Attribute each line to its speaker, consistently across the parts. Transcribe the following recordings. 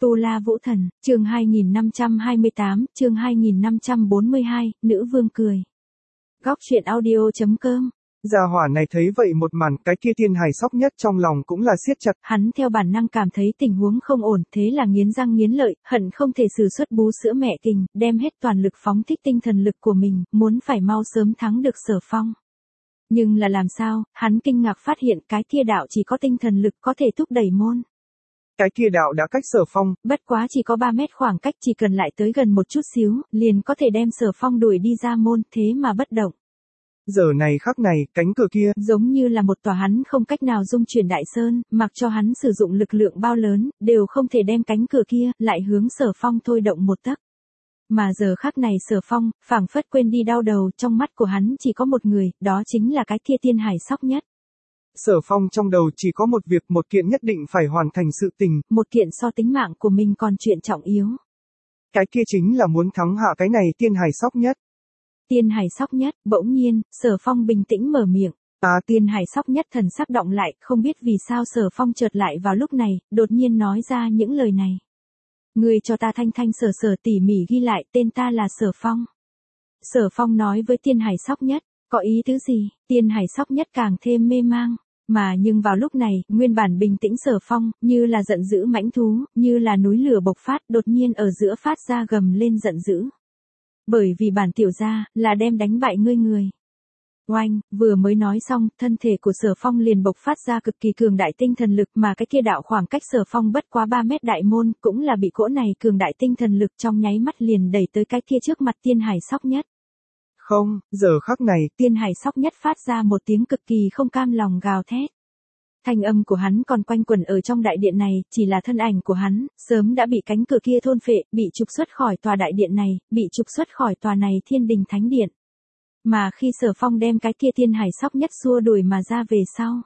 Speaker 1: Tu La Vũ Thần, chương 2528, chương 2542, nữ vương cười. Góc truyện audio.com.
Speaker 2: Gia hỏa này thấy vậy một màn, cái kia thiên hài sóc nhất trong lòng cũng là siết chặt.
Speaker 1: Hắn theo bản năng cảm thấy tình huống không ổn, thế là nghiến răng nghiến lợi, hận không thể sử xuất bú sữa mẹ kình, đem hết toàn lực phóng thích tinh thần lực của mình, muốn phải mau sớm thắng được Sở Phong. Nhưng là làm sao, hắn kinh ngạc phát hiện cái kia đạo chỉ có tinh thần lực có thể thúc đẩy môn.
Speaker 2: Cái kia đạo đã cách Sở Phong,
Speaker 1: bất quá chỉ có 3 mét khoảng cách, chỉ cần lại tới gần một chút xíu, liền có thể đem Sở Phong đuổi đi ra môn, thế mà bất động.
Speaker 2: Giờ này khắc này, cánh cửa kia,
Speaker 1: giống như là một tòa hắn không cách nào dung chuyển đại sơn, mặc cho hắn sử dụng lực lượng bao lớn, đều không thể đem cánh cửa kia, lại hướng Sở Phong thôi động một tấc. Mà giờ khắc này Sở Phong, phảng phất quên đi đau đầu, trong mắt của hắn chỉ có một người, đó chính là cái kia thiên hải sóc nhất.
Speaker 2: Sở Phong trong đầu chỉ có một việc, một kiện nhất định phải hoàn thành sự tình.
Speaker 1: Một kiện so tính mạng của mình còn chuyện trọng yếu.
Speaker 2: Cái kia chính là muốn thắng hạ cái này thiên hải sóc nhất.
Speaker 1: Tiên hải sóc nhất, bỗng nhiên, Sở Phong bình tĩnh mở miệng. Tiên hải sóc nhất thần sắc động lại, không biết vì sao Sở Phong chợt lại vào lúc này, đột nhiên nói ra những lời này. Ngươi cho ta thanh thanh sở sở tỉ mỉ ghi lại, tên ta là Sở Phong. Sở Phong nói với tiên hải sóc nhất, có ý tứ gì? Tiên hải sóc nhất càng thêm mê mang. Mà nhưng vào lúc này, nguyên bản bình tĩnh Sở Phong, như là giận dữ mãnh thú, như là núi lửa bộc phát, đột nhiên ở giữa phát ra gầm lên giận dữ. Bởi vì bản tiểu gia, là đem đánh bại ngươi người. Oanh, vừa mới nói xong, thân thể của Sở Phong liền bộc phát ra cực kỳ cường đại tinh thần lực, mà cái kia đạo khoảng cách Sở Phong bất quá 3 mét đại môn, cũng là bị cỗ này cường đại tinh thần lực trong nháy mắt liền đẩy tới cái kia trước mặt tiên hải sóc nhất.
Speaker 2: Không, giờ khắc này,
Speaker 1: tiên hải sóc nhất phát ra một tiếng cực kỳ không cam lòng gào thét. Thanh âm của hắn còn quanh quẩn ở trong đại điện này, chỉ là thân ảnh của hắn, sớm đã bị cánh cửa kia thôn phệ, bị trục xuất khỏi tòa đại điện này, bị trục xuất khỏi tòa này thiên đình thánh điện. Mà khi Sở Phong đem cái kia thiên hải sóc nhất xua đuổi mà ra về sau.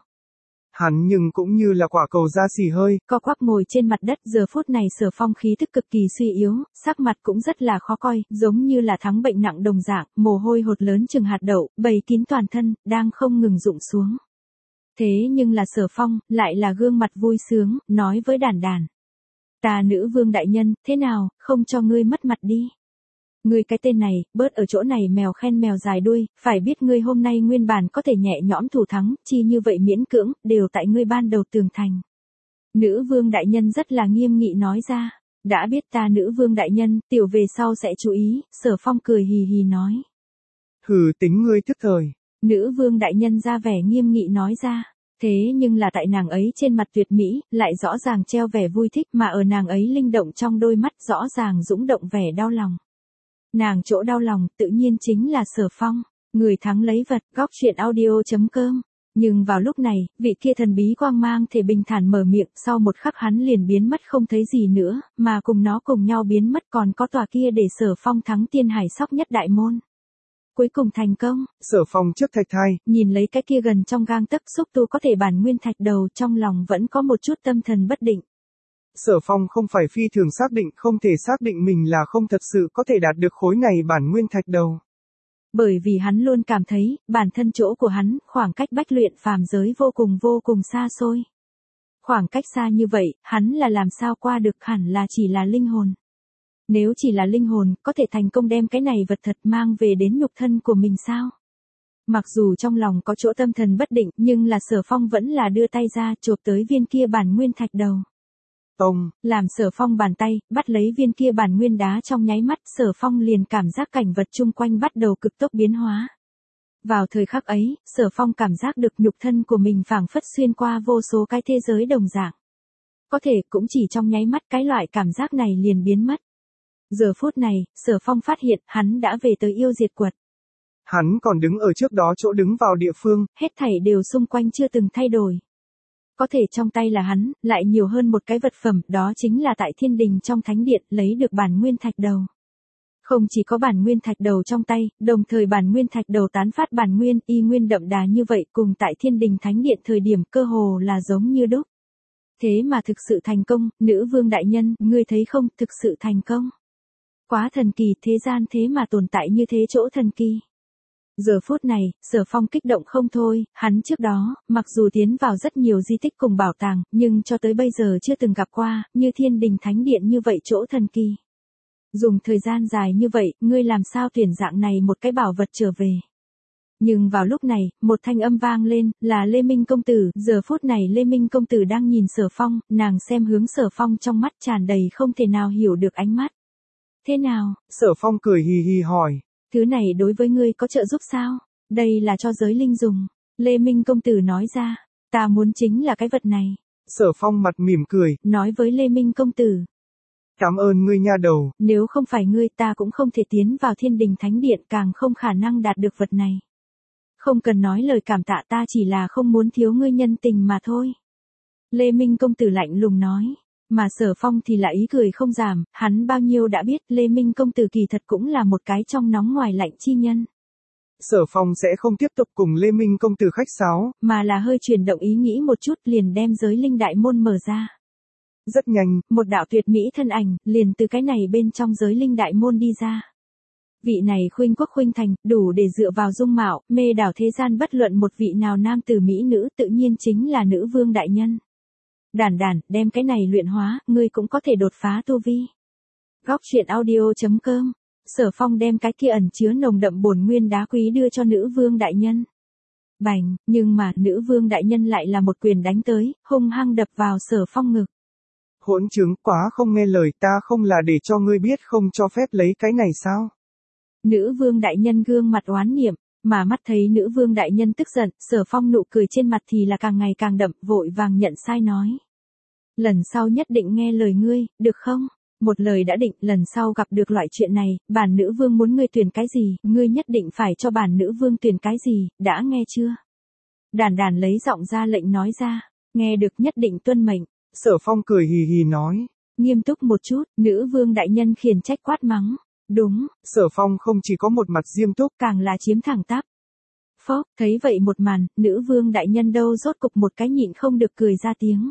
Speaker 2: Hắn nhưng cũng như là quả cầu da xì hơi,
Speaker 1: co quắp ngồi trên mặt đất, giờ phút này Sở Phong khí thức cực kỳ suy yếu, sắc mặt cũng rất là khó coi, giống như là thắng bệnh nặng đồng dạng, mồ hôi hột lớn chừng hạt đậu, bầy kín toàn thân, đang không ngừng rụng xuống. Thế nhưng là Sở Phong, lại là gương mặt vui sướng, nói với đàn đàn. Ta nữ vương đại nhân, thế nào, không cho ngươi mất mặt đi. Ngươi cái tên này, bớt ở chỗ này mèo khen mèo dài đuôi, phải biết ngươi hôm nay nguyên bản có thể nhẹ nhõm thủ thắng, chi như vậy miễn cưỡng, đều tại ngươi ban đầu tường thành. Nữ vương đại nhân rất là nghiêm nghị nói ra, đã biết ta nữ vương đại nhân, tiểu về sau sẽ chú ý, Sở Phong cười hì hì nói.
Speaker 2: Hừ, tính ngươi thức thời.
Speaker 1: Nữ vương đại nhân ra vẻ nghiêm nghị nói ra. Thế nhưng là tại nàng ấy trên mặt tuyệt mỹ, lại rõ ràng treo vẻ vui thích, mà ở nàng ấy linh động trong đôi mắt rõ ràng dũng động vẻ đau lòng. Nàng chỗ đau lòng, tự nhiên chính là Sở Phong, người thắng lấy vật, góc truyện audio.com. Nhưng vào lúc này, vị kia thần bí quang mang thể bình thản mở miệng, sau một khắc hắn liền biến mất không thấy gì nữa, mà cùng nó cùng nhau biến mất còn có tòa kia để Sở Phong thắng tiên hải sóc nhất đại môn. Cuối cùng thành công.
Speaker 2: Sở Phong trước thạch thai,
Speaker 1: nhìn lấy cái kia gần trong gang tấc xúc tu có thể bản nguyên thạch đầu, trong lòng vẫn có một chút tâm thần bất định.
Speaker 2: Sở Phong không phải phi thường xác định, không thể xác định mình là không thật sự có thể đạt được khối này bản nguyên thạch đầu.
Speaker 1: Bởi vì hắn luôn cảm thấy, bản thân chỗ của hắn, khoảng cách bách luyện phàm giới vô cùng xa xôi. Khoảng cách xa như vậy, hắn là làm sao qua được, hẳn là chỉ là linh hồn. Nếu chỉ là linh hồn, có thể thành công đem cái này vật thật mang về đến nhục thân của mình sao? Mặc dù trong lòng có chỗ tâm thần bất định, nhưng là Sở Phong vẫn là đưa tay ra, chộp tới viên kia bản nguyên thạch đầu.
Speaker 2: Tông,
Speaker 1: làm Sở Phong bàn tay, bắt lấy viên kia bản nguyên đá trong nháy mắt, Sở Phong liền cảm giác cảnh vật chung quanh bắt đầu cực tốc biến hóa. Vào thời khắc ấy, Sở Phong cảm giác được nhục thân của mình phảng phất xuyên qua vô số cái thế giới đồng dạng. Có thể cũng chỉ trong nháy mắt cái loại cảm giác này liền biến mất. Giờ phút này, Sở Phong phát hiện hắn đã về tới yêu diệt quật.
Speaker 2: Hắn còn đứng ở trước đó chỗ đứng vào địa phương,
Speaker 1: hết thảy đều xung quanh chưa từng thay đổi. Có thể trong tay là hắn, lại nhiều hơn một cái vật phẩm, đó chính là tại thiên đình trong thánh điện lấy được bản nguyên thạch đầu. Không chỉ có bản nguyên thạch đầu trong tay, đồng thời bản nguyên thạch đầu tán phát bản nguyên y nguyên đậm đà như vậy, cùng tại thiên đình thánh điện thời điểm cơ hồ là giống như đúc. Thế mà thực sự thành công, nữ vương đại nhân, ngươi thấy không, thực sự thành công. Quá thần kỳ, thế gian thế mà tồn tại như thế chỗ thần kỳ. Giờ phút này, Sở Phong kích động không thôi, hắn trước đó, mặc dù tiến vào rất nhiều di tích cùng bảo tàng, nhưng cho tới bây giờ chưa từng gặp qua, như Thiên Đình Thánh Điện như vậy chỗ thần kỳ. Dùng thời gian dài như vậy, ngươi làm sao tuyển dạng này một cái bảo vật trở về. Nhưng vào lúc này, một thanh âm vang lên, là Lê Minh công tử, giờ phút này Lê Minh công tử đang nhìn Sở Phong, nàng xem hướng Sở Phong trong mắt tràn đầy không thể nào hiểu được ánh mắt. Thế nào?
Speaker 2: Sở Phong cười hì hì hỏi.
Speaker 1: Thứ này đối với ngươi có trợ giúp sao? Đây là cho giới linh dùng. Lê Minh công tử nói ra, ta muốn chính là cái vật này.
Speaker 2: Sở Phong mặt mỉm cười,
Speaker 1: nói với Lê Minh công tử.
Speaker 2: Cảm ơn ngươi nha đầu.
Speaker 1: Nếu không phải ngươi ta cũng không thể tiến vào Thiên Đình Thánh Điện, càng không khả năng đạt được vật này. Không cần nói lời cảm tạ, ta chỉ là không muốn thiếu ngươi nhân tình mà thôi. Lê Minh công tử lạnh lùng nói. Mà Sở Phong thì là ý cười không giảm, hắn bao nhiêu đã biết Lê Minh công tử kỳ thật cũng là một cái trong nóng ngoài lạnh chi nhân.
Speaker 2: Sở Phong sẽ không tiếp tục cùng Lê Minh công tử khách sáo,
Speaker 1: mà là hơi chuyển động ý nghĩ một chút liền đem giới linh đại môn mở ra.
Speaker 2: Rất nhanh,
Speaker 1: một đạo tuyệt mỹ thân ảnh, liền từ cái này bên trong giới linh đại môn đi ra. Vị này khuynh quốc khuynh thành, đủ để dựa vào dung mạo, mê đảo thế gian bất luận một vị nào nam tử mỹ nữ, tự nhiên chính là nữ vương đại nhân. Đản đản, đem cái này luyện hóa, ngươi cũng có thể đột phá tu vi. Góc truyện audio.com. Sở Phong đem cái kia ẩn chứa nồng đậm bổn nguyên đá quý đưa cho nữ vương đại nhân. Bành, nhưng mà nữ vương đại nhân lại là một quyền đánh tới, hung hăng đập vào Sở Phong ngực.
Speaker 2: Hỗn chứng, quá không nghe lời, ta không là để cho ngươi biết không cho phép lấy cái này sao?
Speaker 1: Nữ vương đại nhân gương mặt oán niệm, mà mắt thấy nữ vương đại nhân tức giận, Sở Phong nụ cười trên mặt thì là càng ngày càng đậm, vội vàng nhận sai nói. Lần sau nhất định nghe lời ngươi, được không? Một lời đã định, lần sau gặp được loại chuyện này, bản nữ vương muốn ngươi tuyển cái gì, ngươi nhất định phải cho bản nữ vương tuyển cái gì, đã nghe chưa? Đản đản lấy giọng ra lệnh nói ra, nghe được nhất định tuân mệnh.
Speaker 2: Sở Phong cười hì hì nói.
Speaker 1: Nghiêm túc một chút, nữ vương đại nhân khiển trách quát mắng. Đúng,
Speaker 2: Sở Phong không chỉ có một mặt nghiêm túc,
Speaker 1: càng là chiếm thẳng tắp. Phốc, thấy vậy một màn, nữ vương đại nhân đâu rốt cục một cái nhịn không được cười ra tiếng.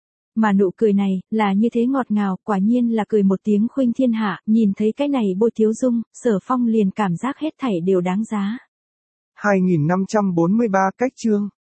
Speaker 1: Mà nụ cười này, là như thế ngọt ngào, quả nhiên là cười một tiếng khuynh thiên hạ, nhìn thấy cái này Bôi Thiếu Dung, Sở Phong liền cảm giác hết thảy đều đáng giá.
Speaker 2: 2543 cách chương